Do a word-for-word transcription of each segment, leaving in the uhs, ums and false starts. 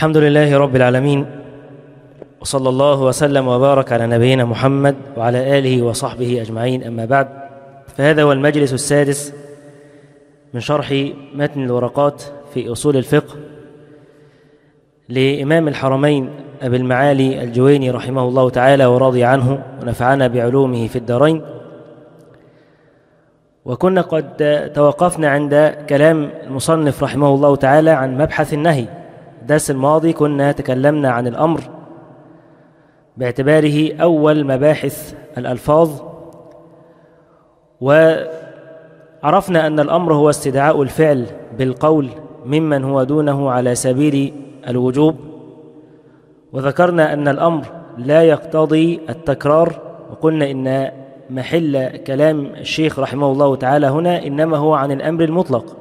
الحمد لله رب العالمين، وصلى الله وسلم وبارك على نبينا محمد وعلى آله وصحبه أجمعين، أما بعد، فهذا هو المجلس السادس من شرح متن الورقات في أصول الفقه لإمام الحرمين أبي المعالي الجويني رحمه الله تعالى ورضي عنه ونفعنا بعلومه في الدارين. وكنا قد توقفنا عند كلام المصنف رحمه الله تعالى عن مبحث النهي. الدرس الماضي كنا تكلمنا عن الأمر باعتباره أول مباحث الألفاظ، وعرفنا أن الأمر هو استدعاء الفعل بالقول ممن هو دونه على سبيل الوجوب، وذكرنا أن الأمر لا يقتضي التكرار، وقلنا إن محل كلام الشيخ رحمه الله تعالى هنا إنما هو عن الأمر المطلق،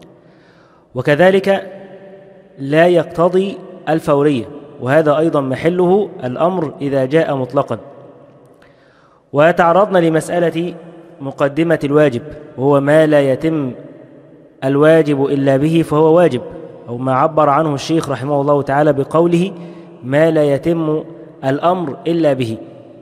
وكذلك لا يقتضي الفورية، وهذا أيضا محله الأمر إذا جاء مطلقا. وتعرضنا لمسألة مقدمة الواجب، وهو ما لا يتم الواجب إلا به فهو واجب، أو ما عبر عنه الشيخ رحمه الله تعالى بقوله ما لا يتم الأمر إلا به.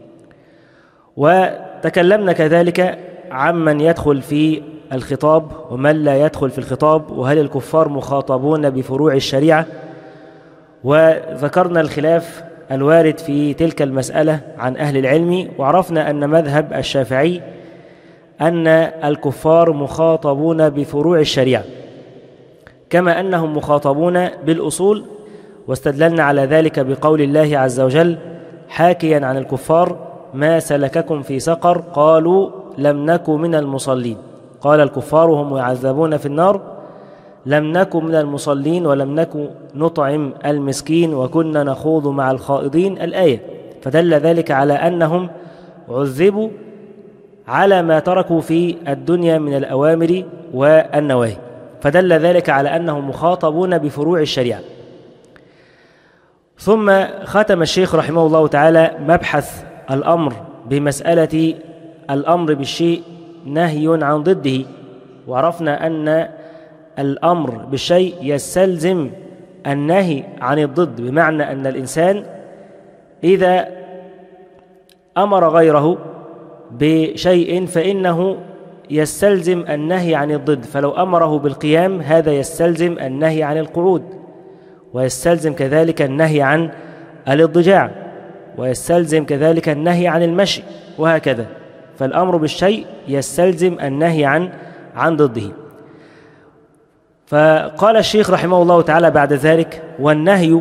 وتكلمنا كذلك عمن يدخل في الخطاب ومن لا يدخل في الخطاب، وهل الكفار مخاطبون بفروع الشريعة، وذكرنا الخلاف الوارد في تلك المسألة عن أهل العلم، وعرفنا أن مذهب الشافعي أن الكفار مخاطبون بفروع الشريعة كما أنهم مخاطبون بالأصول، واستدللنا على ذلك بقول الله عز وجل حاكيا عن الكفار ما سلككم في سقر قالوا لم نك من المصلين، قال الكفار هم يعذبون في النار لم نك من المصلين ولم نك نطعم المسكين وكنا نخوض مع الخائضين الآية. فدل ذلك على أنهم عذبوا على ما تركوا في الدنيا من الأوامر والنواهي، فدل ذلك على أنهم مخاطبون بفروع الشريعة. ثم ختم الشيخ رحمه الله تعالى مبحث الأمر بمسألة الأمر بالشيء نهي عن ضده، وعرفنا أن الأمر بالشيء يستلزم النهي عن الضد، بمعنى أن الإنسان إذا أمر غيره بشيء فإنه يستلزم النهي عن الضد، فلو أمره بالقيام هذا يستلزم النهي عن القعود، ويستلزم كذلك النهي عن الاضطجاع، ويستلزم كذلك النهي عن المشي، وهكذا. فالأمر بالشيء يستلزم النهي عن عن ضده. فقال الشيخ رحمه الله تعالى بعد ذلك والنهي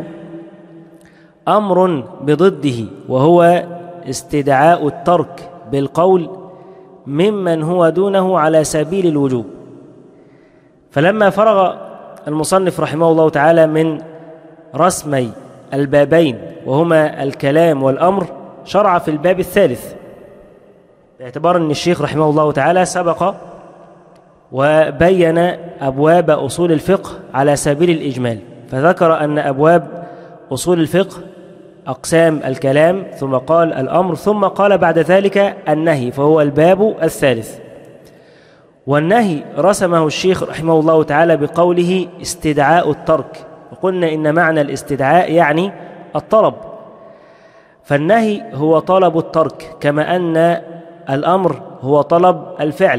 أمر بضده، وهو استدعاء الترك بالقول ممن هو دونه على سبيل الوجوب. فلما فرغ المصنف رحمه الله تعالى من رسمي البابين وهما الكلام والأمر، شرع في الباب الثالث، باعتبار أن الشيخ رحمه الله تعالى سبق وبين أبواب أصول الفقه على سبيل الإجمال، فذكر أن أبواب أصول الفقه أقسام الكلام، ثم قال الأمر، ثم قال بعد ذلك النهي، فهو الباب الثالث. والنهي رسمه الشيخ رحمه الله تعالى بقوله استدعاء الترك، وقلنا إن معنى الاستدعاء يعني الطلب، فالنهي هو طلب الترك كما أن الأمر هو طلب الفعل،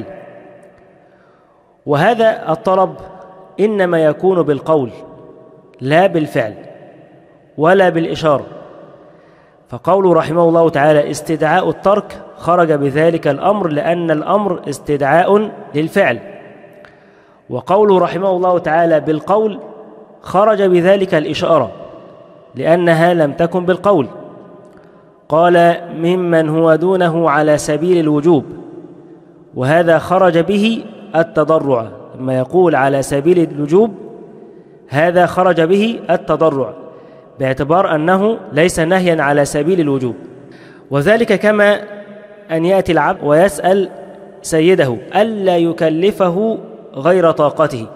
وهذا الطلب إنما يكون بالقول لا بالفعل ولا بالإشارة. فقوله رحمه الله تعالى استدعاء الترك خرج بذلك الأمر، لأن الأمر استدعاء للفعل، وقوله رحمه الله تعالى بالقول خرج بذلك الإشارة، لأنها لم تكن بالقول. قال ممن هو دونه على سبيل الوجوب، وهذا خرج به التضرع، لما يقول على سبيل الوجوب هذا خرج به التضرع، باعتبار أنه ليس نهيا على سبيل الوجوب. وذلك كما أن يأتي العبد ويسأل سيده ألا يكلفه غير طاقته،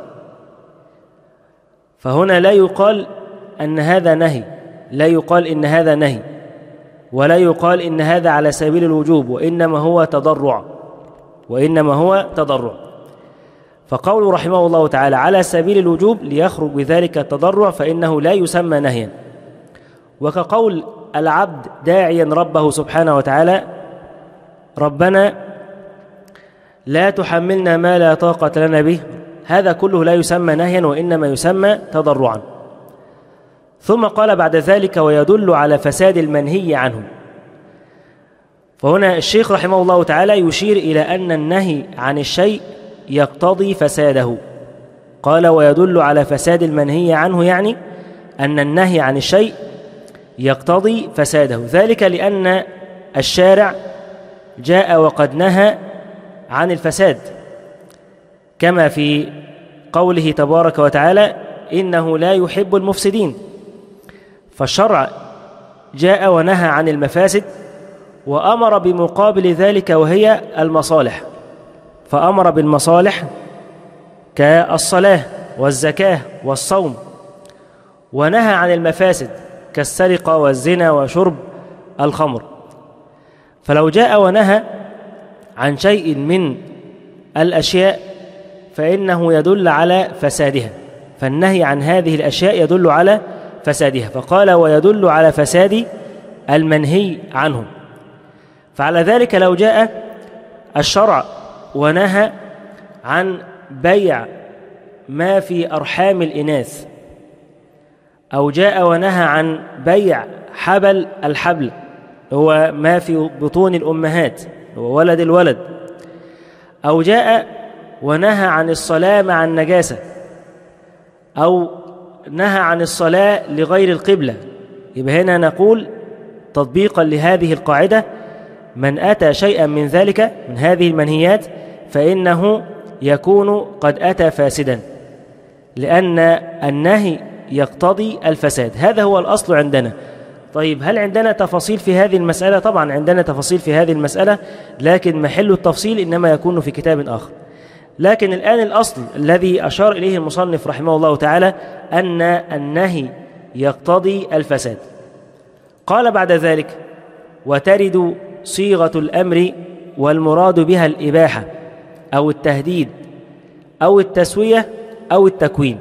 فهنا لا يقال أن هذا نهي، لا يقال إن هذا نهي، ولا يقال إن هذا على سبيل الوجوب، وإنما هو تضرع، وإنما هو تضرع. فقوله رحمه الله تعالى على سبيل الوجوب ليخرج بذلك التضرع، فإنه لا يسمى نهيا، وكقول العبد داعيا ربه سبحانه وتعالى: ربنا لا تحملنا ما لا طاقة لنا به. هذا كله لا يسمى نهيا، وإنما يسمى تضرعا. ثم قال بعد ذلك: ويدل على فساد المنهي عنه. فهنا الشيخ رحمه الله تعالى يشير إلى أن النهي عن الشيء يقتضي فساده. قال: ويدل على فساد المنهي عنه، يعني أن النهي عن الشيء يقتضي فساده، ذلك لأن الشارع جاء وقد نهى عن الفساد، كما في قوله تبارك وتعالى: إنه لا يحب المفسدين. فالشرع جاء ونهى عن المفاسد وأمر بمقابل ذلك وهي المصالح، فأمر بالمصالح كالصلاة والزكاة والصوم، ونهى عن المفاسد كالسرقة والزنا وشرب الخمر. فلو جاء ونهى عن شيء من الأشياء فإنه يدل على فسادها، فالنهي عن هذه الأشياء يدل على فسادها، فقال: ويدل على فساد المنهي عنه. فعلى ذلك لو جاء الشرع ونهى عن بيع ما في أرحام الإناث، أو جاء ونهى عن بيع حبل الحبل، هو ما في بطون الأمهات، هو ولد الولد، أو جاء ونهى عن الصلاة مع النجاسة، أو نهى عن الصلاة لغير القبلة، يبقى هنا نقول تطبيقا لهذه القاعدة: من أتى شيئا من ذلك من هذه المنهيات فإنه يكون قد أتى فاسدا، لأن النهي يقتضي الفساد. هذا هو الأصل عندنا. طيب، هل عندنا تفاصيل في هذه المسألة؟ طبعا عندنا تفاصيل في هذه المسألة، لكن محل التفصيل إنما يكون في كتاب آخر. لكن الآن الأصل الذي أشار إليه المصنف رحمه الله تعالى أن النهي يقتضي الفساد. قال بعد ذلك: وترد صيغة الأمر والمراد بها الإباحة أو التهديد أو التسوية أو التكوين.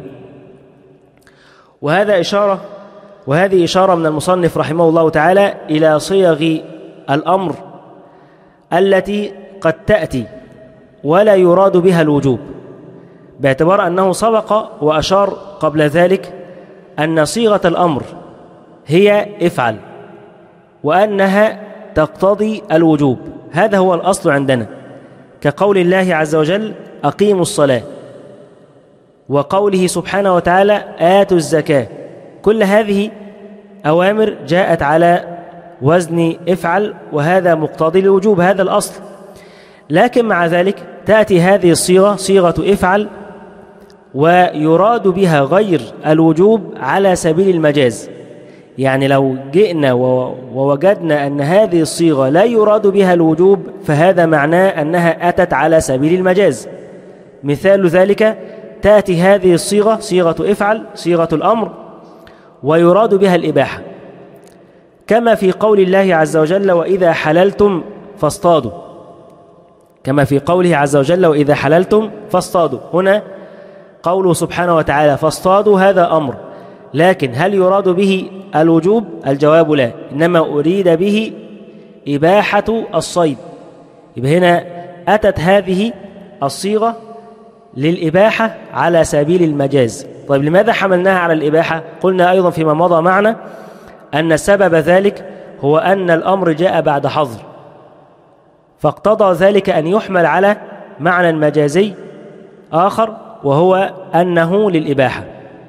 وهذا إشارة وهذه إشارة من المصنف رحمه الله تعالى إلى صيغ الأمر التي قد تأتي ولا يراد بها الوجوب، باعتبار أنه سبق وأشار قبل ذلك أن صيغة الأمر هي افعل، وأنها تقتضي الوجوب. هذا هو الأصل عندنا، كقول الله عز وجل: أقيموا الصلاة، وقوله سبحانه وتعالى: آتوا الزكاة. كل هذه أوامر جاءت على وزن افعل، وهذا مقتضي الوجوب، هذا الأصل. لكن مع ذلك تأتي هذه الصيغة صيغة افعل ويراد بها غير الوجوب على سبيل المجاز. يعني لو جئنا ووجدنا أن هذه الصيغة لا يراد بها الوجوب فهذا معناه أنها أتت على سبيل المجاز. مثال ذلك: تأتي هذه الصيغة صيغة افعل صيغة الأمر ويراد بها الإباحة، كما في قول الله عز وجل: وإذا حللتم فاصطادوا، كما في قوله عز وجل: وإذا حللتم فاصطادوا. هنا قوله سبحانه وتعالى فاصطادوا هذا أمر، لكن هل يراد به الوجوب؟ الجواب لا، إنما أريد به إباحة الصيد. يبقى هنا أتت هذه الصيغة للإباحة على سبيل المجاز. طيب، لماذا حملناها على الإباحة؟ قلنا أيضا فيما مضى معنا أن سبب ذلك هو أن الأمر جاء بعد حظر، فاقتضى ذلك أن يحمل على معنى مجازي آخر وهو أنه للإباحة.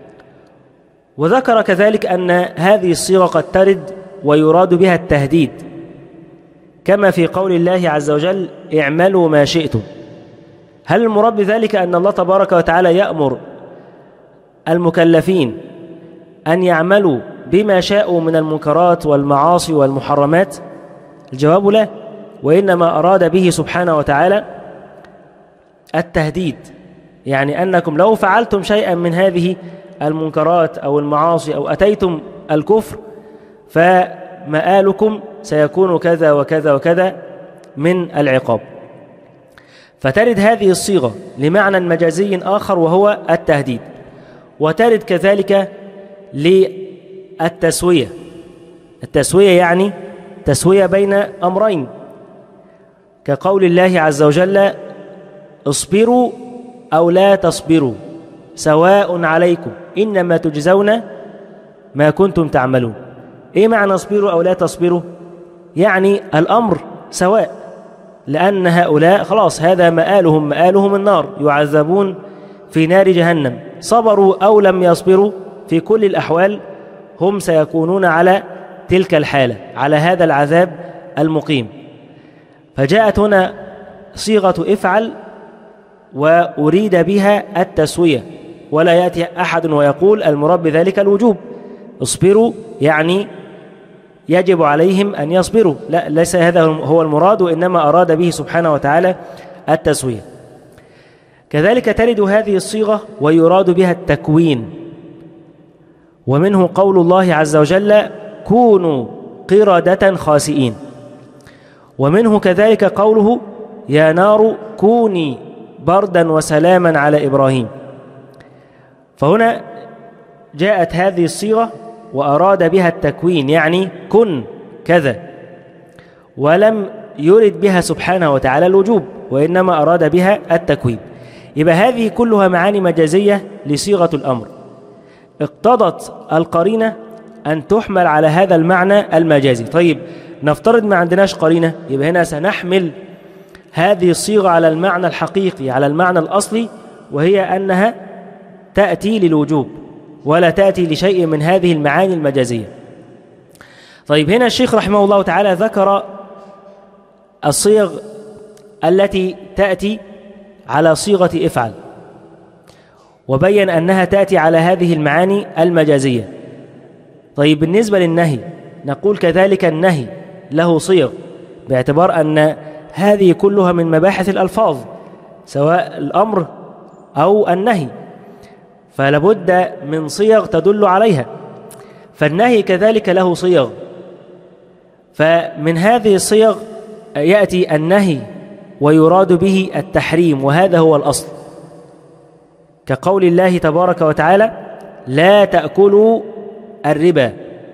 وذكر كذلك أن هذه الصيغة قد ترد ويراد بها التهديد، كما في قول الله عز وجل: اعملوا ما شئتم. هل المراد بذلك أن الله تبارك وتعالى يأمر المكلفين أن يعملوا بما شاءوا من المنكرات والمعاصي والمحرمات؟ الجواب لا، وإنما أراد به سبحانه وتعالى التهديد، يعني أنكم لو فعلتم شيئا من هذه المنكرات أو المعاصي أو أتيتم الكفر فمآلكم سيكون كذا وكذا وكذا من العقاب. فترد هذه الصيغة لمعنى مجازي آخر وهو التهديد، وترد كذلك للتسوية، التسوية يعني تسوية بين أمرين، كقول الله عز وجل اصبروا أو لا تصبروا سواء عليكم إنما تجزون ما كنتم تعملون. إيه معنى اصبروا أو لا تصبروا؟ يعني الأمر سواء، لأن هؤلاء خلاص هذا مآلهم مآلهم النار، يعذبون في نار جهنم، صبروا أو لم يصبروا في كل الأحوال هم سيكونون على تلك الحالة، على هذا العذاب المقيم. فجاءت هنا صيغة افعل وأريد بها التسوية، ولا يأتي أحد ويقول المراد بذلك الوجوب، اصبروا يعني يجب عليهم أن يصبروا، لا، ليس هذا هو المراد، وإنما أراد به سبحانه وتعالى التسوية. كذلك ترد هذه الصيغة ويراد بها التكوين، ومنه قول الله عز وجل كونوا قردة خاسئين، ومنه كذلك قوله يا نار كوني بردا وسلاما على إبراهيم. فهنا جاءت هذه الصيغة وأراد بها التكوين، يعني كن كذا، ولم يرد بها سبحانه وتعالى الوجوب، وإنما أراد بها التكوين. يبقى هذه كلها معاني مجازية لصيغة الأمر، اقتضت القرينة أن تحمل على هذا المعنى المجازي. طيب نفترض ما عندناش قرينة، يبقى هنا سنحمل هذه الصيغة على المعنى الحقيقي، على المعنى الأصلي، وهي أنها تأتي للوجوب ولا تأتي لشيء من هذه المعاني المجازية. طيب هنا الشيخ رحمه الله تعالى ذكر الصيغ التي تأتي على صيغة افعل، وبين أنها تأتي على هذه المعاني المجازية. طيب بالنسبة للنهي نقول كذلك النهي له صيغ، باعتبار أن هذه كلها من مباحث الألفاظ، سواء الأمر أو النهي، فلابد من صيغ تدل عليها. فالنهي كذلك له صيغ، فمن هذه الصيغ يأتي النهي ويراد به التحريم، وهذا هو الأصل، كقول الله تبارك وتعالى لا تأكلوا الربا،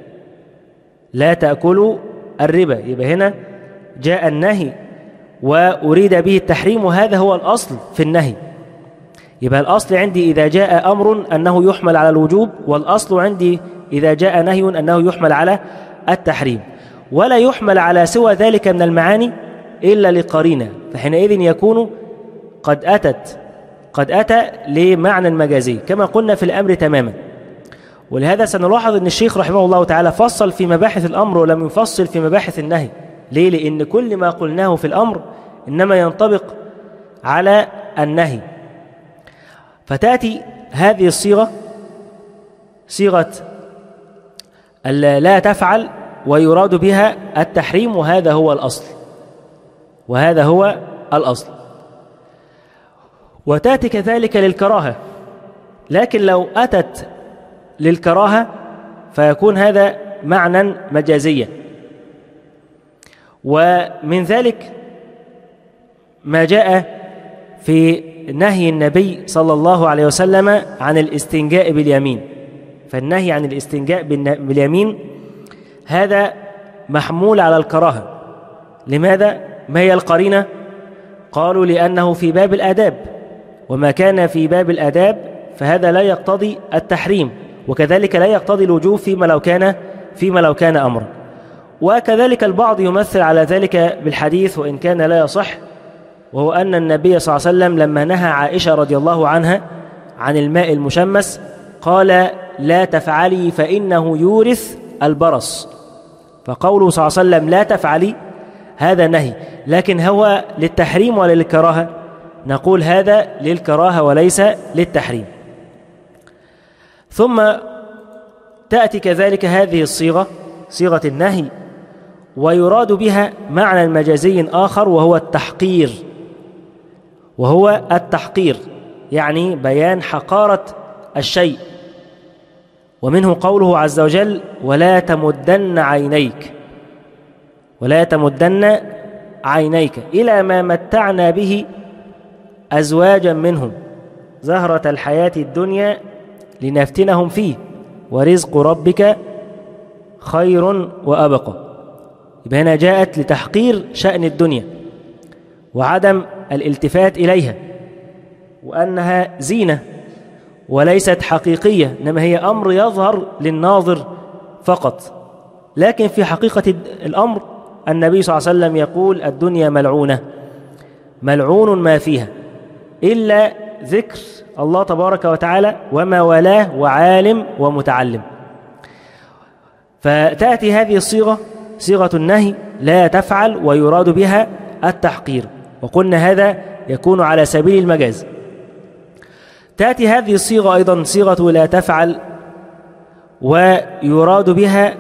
لا تأكلوا الربا. يبقى هنا جاء النهي وأريد به التحريم، وهذا هو الأصل في النهي. يبقى الأصل عندي إذا جاء أمر أنه يحمل على الوجوب، والأصل عندي إذا جاء نهي أنه يحمل على التحريم، ولا يحمل على سوى ذلك من المعاني إلا لقرينة، فحينئذ يكون قد أتت قد أتى لمعنى مجازي كما قلنا في الأمر تماما. ولهذا سنلاحظ أن الشيخ رحمه الله تعالى فصل في مباحث الأمر ولم يفصل في مباحث النهي. ليه؟ لأن كل ما قلناه في الأمر إنما ينطبق على النهي. فتأتي هذه الصيغة صيغة لا تفعل ويراد بها التحريم، وهذا هو الأصل وهذا هو الأصل. وتأتي كذلك للكراهة، لكن لو أتت للكراهة فيكون هذا معنى مجازيا. ومن ذلك ما جاء في نهي النبي صلى الله عليه وسلم عن الاستنجاء باليمين. فالنهي عن الاستنجاء باليمين هذا محمول على الكراهة. لماذا؟ ما هي القرينة؟ قالوا لأنه في باب الآداب، وما كان في باب الآداب فهذا لا يقتضي التحريم، وكذلك لا يقتضي الوجوب فيما لو كان فيما لو كان أمرا. وكذلك البعض يمثل على ذلك بالحديث وإن كان لا يصح، وهو أن النبي صلى الله عليه وسلم لما نهى عائشة رضي الله عنها عن الماء المشمس قال لا تفعلي فإنه يورث البرص. فقوله صلى الله عليه وسلم لا تفعلي هذا نهي، لكن هو للتحريم ولا للكراهة؟ نقول هذا للكراهة وليس للتحريم. ثم تأتي كذلك هذه الصيغة صيغة النهي ويراد بها معنى مجازي آخر، وهو التحقير وهو التحقير يعني بيان حقارة الشيء. ومنه قوله عز وجل ولا تمدن عينيك ولا تمدن عينيك إلى ما متعنا به أزواجا منهم زهرة الحياة الدنيا لنفتنهم فيه ورزق ربك خير وأبقى. يبقى هنا جاءت لتحقير شأن الدنيا وعدم الالتفات إليها، وأنها زينة وليست حقيقية، إنما هي أمر يظهر للناظر فقط. لكن في حقيقة الأمر النبي صلى الله عليه وسلم يقول: الدنيا ملعونة، ملعون ما فيها إلا ذكر الله تبارك وتعالى وما والاه وعالم ومتعلم. فتأتي هذه الصيغة صيغة النهي لا تفعل ويراد بها التحقير، وقلنا هذا يكون على سبيل المجاز. تأتي هذه الصيغة أيضا صيغة لا تفعل ويراد بها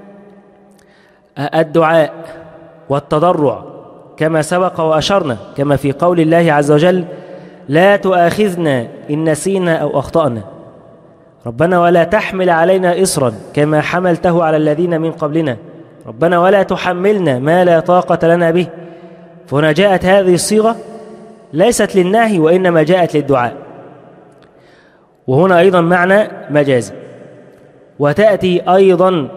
الدعاء والتضرع، كما سبق وأشرنا، كما في قول الله عز وجل: لا تؤاخذنا إن نسينا أو أخطأنا، ربنا ولا تحمل علينا إصرا كما حملته على الذين من قبلنا، ربنا ولا تحملنا ما لا طاقة لنا به. فهنا جاءت هذه الصيغة ليست للنهي وإنما جاءت للدعاء، وهنا أيضا معنى مجازي. وتأتي أيضا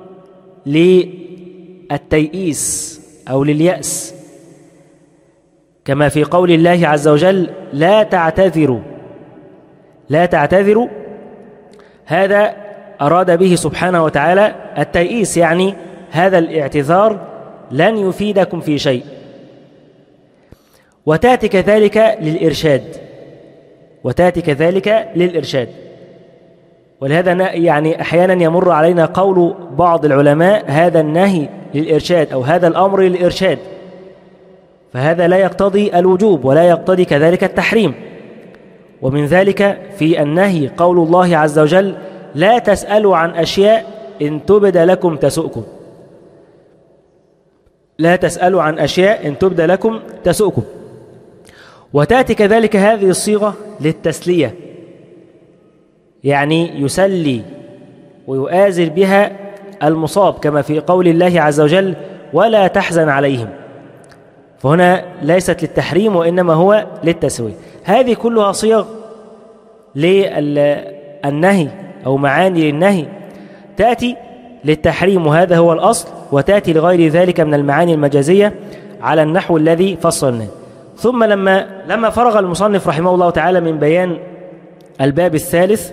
للتيئيس أو لليأس، كما في قول الله عز وجل: لا تعتذروا. لا تعتذروا، هذا أراد به سبحانه وتعالى التيئيس، يعني هذا الاعتذار لن يفيدكم في شيء. وتأتي كذلك للإرشاد، وتأتي كذلك للإرشاد. ولهذا يعني أحيانا يمر علينا قول بعض العلماء: هذا النهي للإرشاد أو هذا الأمر للإرشاد، فهذا لا يقتضي الوجوب ولا يقتضي كذلك التحريم. ومن ذلك في النهي قول الله عز وجل: لا تسألوا عن أشياء إن تبد لكم تسؤكم. لا تسألوا عن أشياء إن تبد لكم تسؤكم. وتأتي كذلك هذه الصيغة للتسلية، يعني يسلي ويؤازر بها المصاب، كما في قول الله عز وجل: ولا تحزن عليهم. فهنا ليست للتحريم وإنما هو للتسوية. هذه كلها صيغ للنهي أو معاني للنهي تأتي للتحريم، وهذا هو الأصل، وتأتي لغير ذلك من المعاني المجازية على النحو الذي فصلناه. ثم لما لما فرغ المصنف رحمه الله تعالى من بيان الباب الثالث،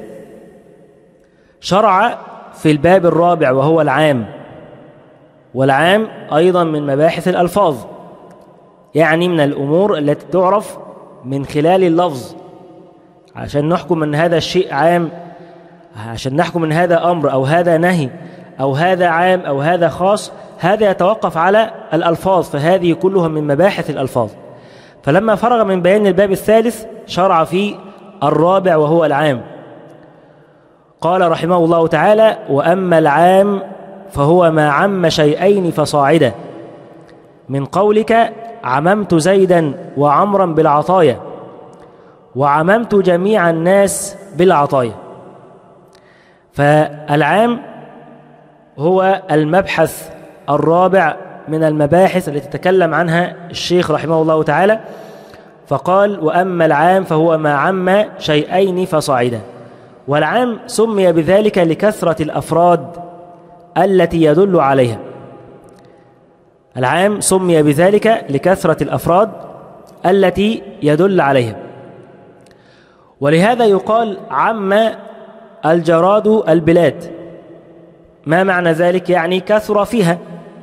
شرع في الباب الرابع وهو العام. والعام أيضا من مباحث الألفاظ، يعني من الأمور التي تعرف من خلال اللفظ. عشان نحكم أن هذا الشيء عام، عشان نحكم أن هذا أمر أو هذا نهي أو هذا عام أو هذا خاص، هذا يتوقف على الألفاظ، فهذه كلها من مباحث الألفاظ. فلما فرغ من بيان الباب الثالث شرع في الرابع وهو العام. قال رحمه الله تعالى: وأما العام فهو ما عم شيئين فصاعدا، من قولك عممت زيدا وعمرا بالعطايا، وعممت جميع الناس بالعطايا. فالعام هو المبحث الرابع من المباحث التي تكلم عنها الشيخ رحمه الله تعالى، فقال: وأما العام فهو ما عم شيئين فصاعدا. والعام سمي بذلك لكثرة الأفراد التي يدل عليها. العام سمي بذلك لكثرة الأفراد التي يدل عليها. ولهذا يقال عم الجراد البلاد. ما معنى ذلك؟ يعني كثر فيها،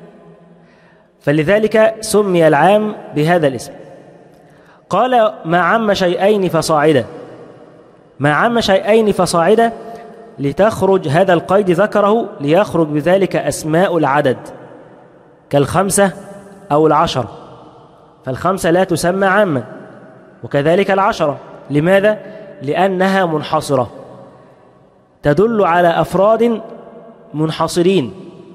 فلذلك سمي العام بهذا الاسم. قال: ما عم شيئين فصاعدا. ما عم شيئين فصاعدا لتخرج، هذا القيد ذكره ليخرج بذلك أسماء العدد كالخمسة أو العشرة، فالخمسة لا تسمى عامة، وكذلك العشرة. لماذا؟ لأنها منحصرة، تدل على أفراد منحصرين.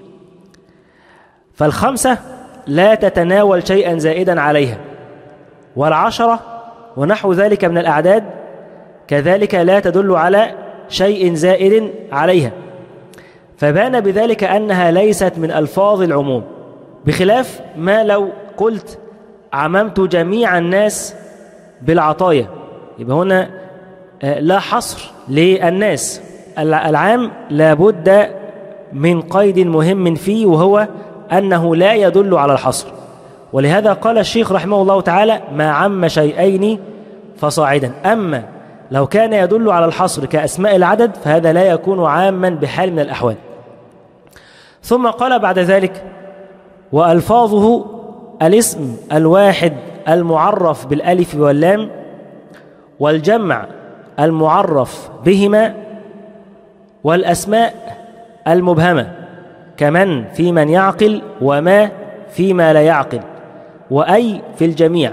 فالخمسة لا تتناول شيئا زائدا عليها، والعشرة ونحو ذلك من الأعداد كذلك لا تدل على شيء زائد عليها. فبان بذلك أنها ليست من ألفاظ العموم، بخلاف ما لو قلت عممت جميع الناس بالعطايا، يبقى هنا لا حصر للناس. العام لا بد من قيد مهم فيه، وهو أنه لا يدل على الحصر. ولهذا قال الشيخ رحمه الله تعالى: ما عم شيئين فصاعدا. أما لو كان يدل على الحصر كأسماء العدد فهذا لا يكون عاما بحال من الأحوال. ثم قال بعد ذلك: وألفاظه الاسم الواحد المعرف بالألف واللام، والجمع المعرف بهما، والأسماء المبهمة كمن في من يعقل، وما فيما لا يعقل، وأي في الجميع،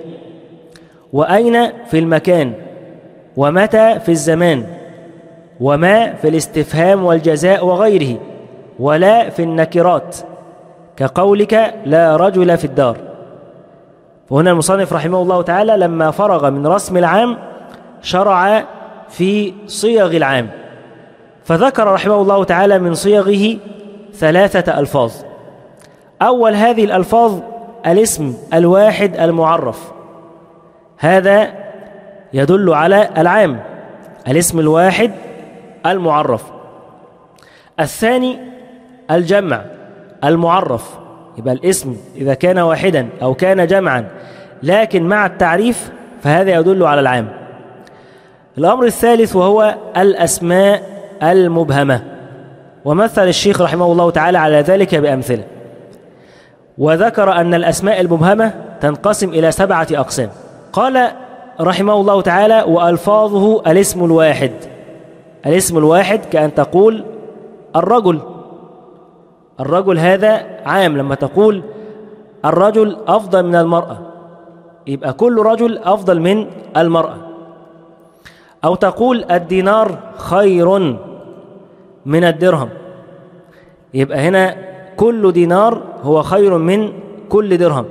وأين في المكان، ومتى في الزمان، وما في الاستفهام والجزاء وغيره، ولا في النكرات كقولك لا رجل في الدار. وهنا المصنف رحمه الله تعالى لما فرغ من رسم العام شرع في صيغ العام، فذكر رحمه الله تعالى من صيغه ثلاثة ألفاظ. أول هذه الألفاظ الاسم الواحد المعرف، هذا يدل على العام، الاسم الواحد المعرف. الثاني الجمع المعرف، يبقى الاسم إذا كان واحدا أو كان جمعا لكن مع التعريف فهذا يدل على العام. الأمر الثالث وهو الأسماء المبهمة، ومثل الشيخ رحمه الله تعالى على ذلك بأمثلة، وذكر أن الأسماء المبهمة تنقسم إلى سبعة أقسام. قال رحمه الله تعالى: وألفاظه الاسم الواحد. الاسم الواحد كأن تقول الرجل، الرجل هذا عام، لما تقول الرجل أفضل من المرأة يبقى كل رجل أفضل من المرأة. أو تقول الدينار خير من الدرهم، يبقى هنا كل دينار هو خير من كل درهم.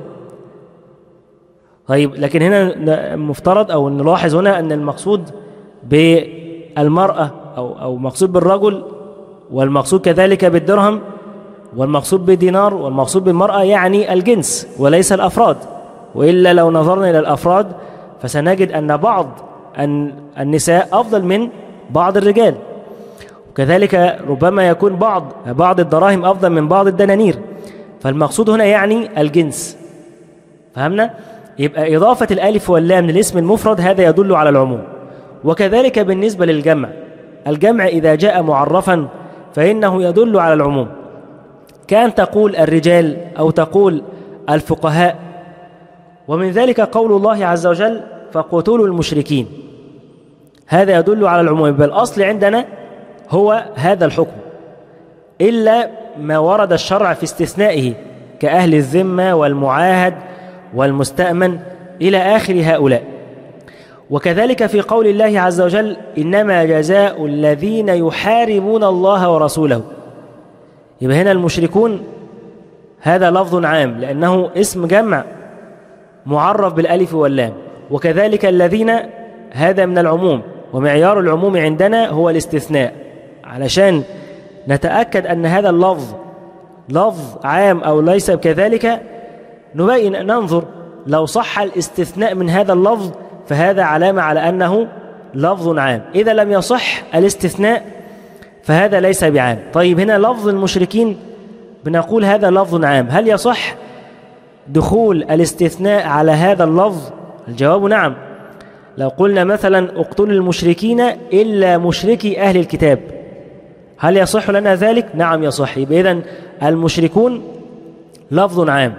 طيب، لكن هنا مفترض أو نلاحظ هنا أن المقصود بالمرأة أو أو مقصود بالرجل، والمقصود كذلك بالدرهم، والمقصود بالدينار، والمقصود بالمرأة يعني الجنس وليس الأفراد. وإلا لو نظرنا إلى الأفراد فسنجد أن بعض النساء أفضل من بعض الرجال، وكذلك ربما يكون بعض بعض الدراهم أفضل من بعض الدنانير. فالمقصود هنا يعني الجنس. فهمنا؟ يبقى إضافة الألف واللام للاسم المفرد هذا يدل على العموم. وكذلك بالنسبة للجمع، الجمع إذا جاء معرفا فإنه يدل على العموم، كان تقول الرجال أو تقول الفقهاء. ومن ذلك قول الله عز وجل: فاقتلوا المشركين، هذا يدل على العموم. بل الأصل عندنا هو هذا الحكم، إلا ما ورد الشرع في استثنائه كأهل الذمة والمعاهد والمستأمن إلى آخر هؤلاء. وكذلك في قول الله عز وجل: إنما جزاء الذين يحاربون الله ورسوله. يبقى هنا المشركون هذا لفظ عام لأنه اسم جمع معرف بالألف واللام، وكذلك الذين هذا من العموم، ومعيار العموم عندنا هو الاستثناء. علشان نتأكد أن هذا اللفظ لفظ عام أو ليس كذلك نبين ننظر لو صح الاستثناء من هذا اللفظ فهذا علامة على أنه لفظ عام. إذا لم يصح الاستثناء فهذا ليس بعام. طيب، هنا لفظ المشركين بنقول هذا لفظ عام، هل يصح دخول الاستثناء على هذا اللفظ؟ الجواب نعم. لو قلنا مثلا اقتلوا المشركين إلا مشركي أهل الكتاب، هل يصح لنا ذلك؟ نعم يصح. يبقى إذن المشركون لفظ عام.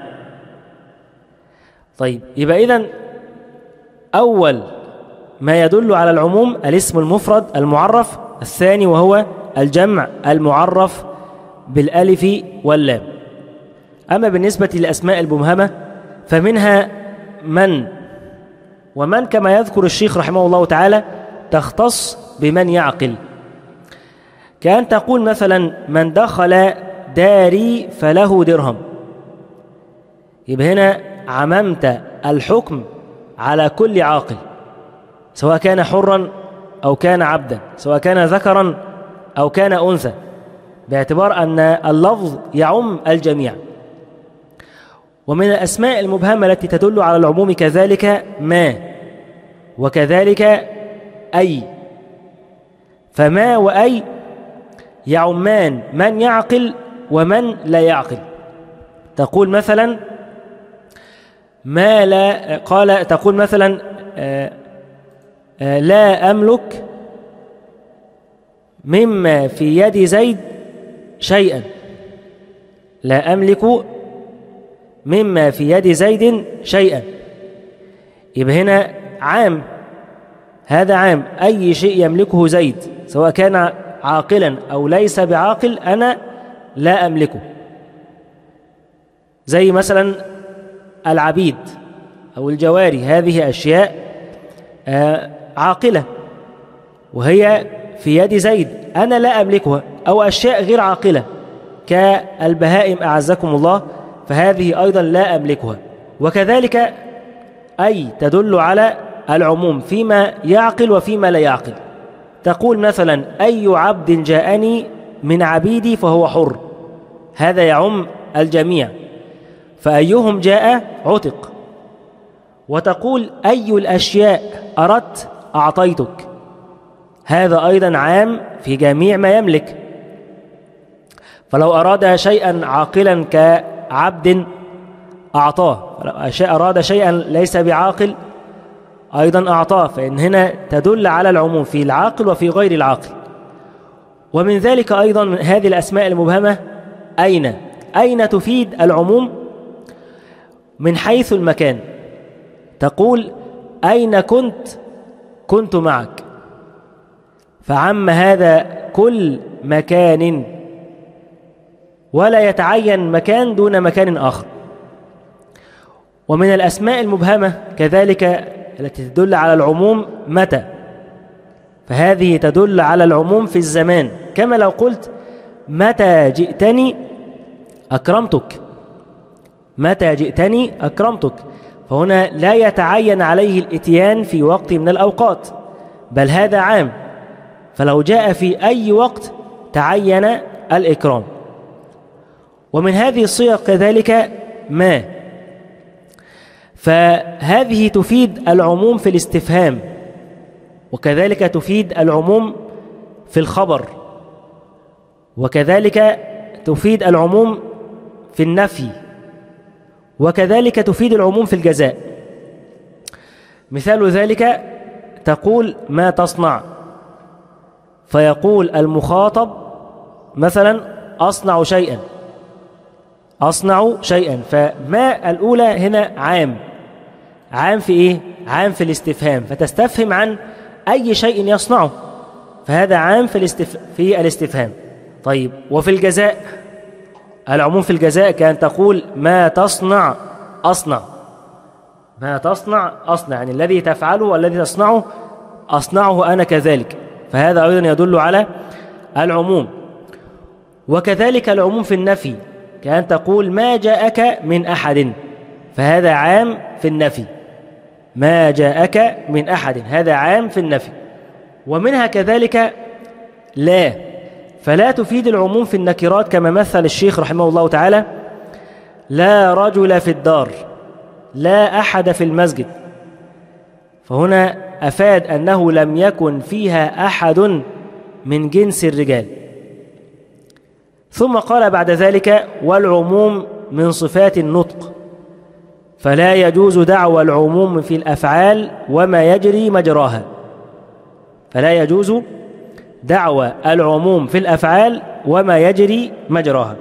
طيب، يبقى إذن أول ما يدل على العموم الاسم المفرد المعرف، الثاني وهو الجمع المعرف بالألف واللام. أما بالنسبة للأسماء المبهمة فمنها من، ومن كما يذكر الشيخ رحمه الله تعالى تختص بمن يعقل، كأن تقول مثلا من دخل داري فله درهم، يبقى هنا عممت الحكم على كل عاقل سواء كان حرا أو كان عبدا، سواء كان ذكرا أو كان أنثى، باعتبار أن اللفظ يعم الجميع. ومن الأسماء المبهمة التي تدل على العموم كذلك ما، وكذلك أي. فما وأي يعمان من يعقل ومن لا يعقل. تقول مثلا ما لا قال تقول مثلا آآ آآ لا أملك مما في يد زيد شيئا، لا أملك مما في يد زيد شيئا. يبقى هنا عام، هذا عام، أي شيء يملكه زيد سواء كان عاقلا أو ليس بعاقل أنا لا أملكه. زي مثلا العبيد أو الجواري، هذه أشياء عاقلة وهي في يد زيد أنا لا أملكها، أو أشياء غير عاقلة كالبهائم أعزكم الله، فهذه أيضا لا أملكها. وكذلك أي تدل على العموم فيما يعقل وفيما لا يعقل. تقول مثلا أي عبد جاءني من عبيدي فهو حر، هذا يعم الجميع، فأيهم جاء عتق. وتقول أي الأشياء أردت أعطيتك، هذا أيضا عام في جميع ما يملك. فلو أراد شيئا عاقلا كعبد أعطاه، فلو أراد شيئا ليس بعاقل أيضا أعطاه، فإن هنا تدل على العموم في العاقل وفي غير العاقل. ومن ذلك أيضا من هذه الأسماء المبهمة أين، أين تفيد العموم من حيث المكان. تقول أين كنت كنت معك، فعم هذا كل مكان ولا يتعين مكان دون مكان آخر. ومن الأسماء المبهمة كذلك التي تدل على العموم متى، فهذه تدل على العموم في الزمان، كما لو قلت متى جئتني أكرمتك، متى جئتني أكرمتك، فهنا لا يتعين عليه الإتيان في وقت من الأوقات، بل هذا عام، فلو جاء في أي وقت تعين الإكرام. ومن هذه الصيغ كذلك ما، فهذه تفيد العموم في الاستفهام، وكذلك تفيد العموم في الخبر، وكذلك تفيد العموم في النفي، وكذلك تفيد العموم في الجزاء. مثال ذلك تقول ما تصنع، فيقول المخاطب مثلا أصنع شيئا، أصنع شيئا، فما الأولى هنا عام، عام في إيه؟ عام في الاستفهام، فتستفهم عن أي شيء يصنعه، فهذا عام في, الاستف... في الاستفهام. طيب وفي الجزاء، العموم في الجزاء كأن تقول ما تصنع أصنع، ما تصنع أصنع، يعني الذي تفعله والذي تصنعه أصنعه أنا كذلك، فهذا أيضا يدل على العموم. وكذلك العموم في النفي كأن تقول ما جاءك من أحد، فهذا عام في النفي، ما جاءك من أحد، هذا عام في النفي. ومنها كذلك لا، فلا تفيد العموم في النكرات، كما مثل الشيخ رحمه الله تعالى لا رجل في الدار، لا أحد في المسجد، فهنا أفاد أنه لم يكن فيها أحد من جنس الرجال. ثم قال بعد ذلك والعموم من صفات النطق، فلا يجوز دعوى العموم في الأفعال وما يجري مجراها، فلا يجوز دعوى العموم في الأفعال وما يجري مجراها.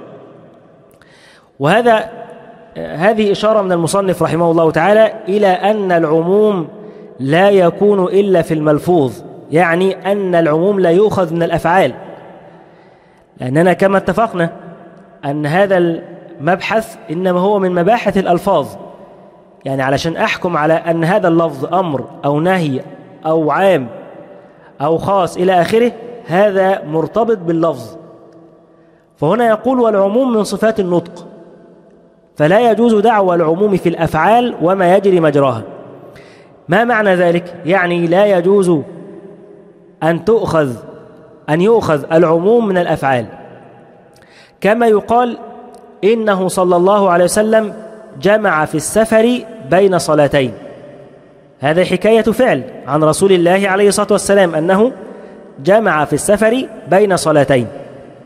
وهذا هذه إشارة من المصنف رحمه الله تعالى إلى أن العموم لا يكون إلا في الملفوظ، يعني أن العموم لا يؤخذ من الأفعال، لأننا كما اتفقنا أن هذا المبحث إنما هو من مباحث الألفاظ، يعني علشان أحكم على أن هذا اللفظ أمر أو نهي أو عام أو خاص إلى آخره، هذا مرتبط باللفظ. فهنا يقول والعموم من صفات النطق، فلا يجوز دعوى العموم في الأفعال وما يجري مجراها. ما معنى ذلك؟ يعني لا يجوز أن تؤخذ أن يؤخذ العموم من الأفعال، كما يقال إنه صلى الله عليه وسلم جمع في السفر بين صلاتين، هذا حكاية فعل عن رسول الله عليه الصلاة والسلام أنه جمع في السفر بين صلاتين،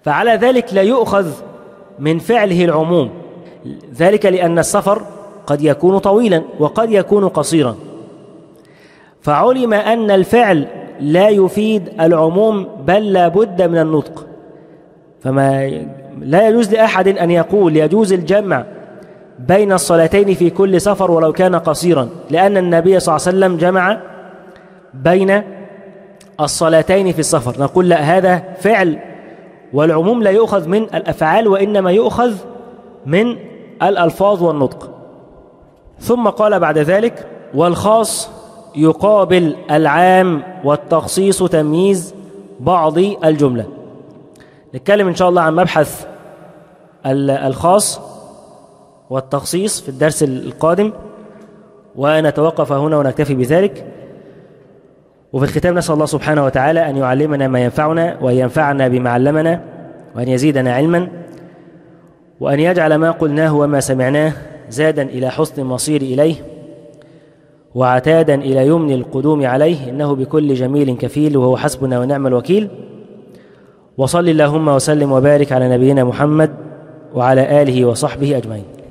فعلى ذلك لا يؤخذ من فعله العموم، ذلك لأن السفر قد يكون طويلا وقد يكون قصيرا، فعلم أن الفعل لا يفيد العموم بل لا بد من النطق. فما لا يجوز لأحد أن يقول يجوز الجمع بين الصلاتين في كل سفر ولو كان قصيرا، لأن النبي صلى الله عليه وسلم جمع بين الصلاتين في السفر. نقول لا، هذا فعل، والعموم لا يؤخذ من الأفعال وإنما يؤخذ من الألفاظ والنطق. ثم قال بعد ذلك: والخاص يقابل العام والتخصيص تمييز بعض الجملة. نتكلم إن شاء الله عن مبحث الخاص والتخصيص في الدرس القادم، ونتوقف هنا ونكتفي بذلك. وفي الختام نسأل الله سبحانه وتعالى أن يعلمنا ما ينفعنا وأن ينفعنا بما علمنا وأن يزيدنا علما، وأن يجعل ما قلناه وما سمعناه زادا إلى حسن المصير إليه وعتادا إلى يمن القدوم عليه، إنه بكل جميل كفيل وهو حسبنا ونعم الوكيل. وصل اللهم وسلم وبارك على نبينا محمد وعلى آله وصحبه أجمعين.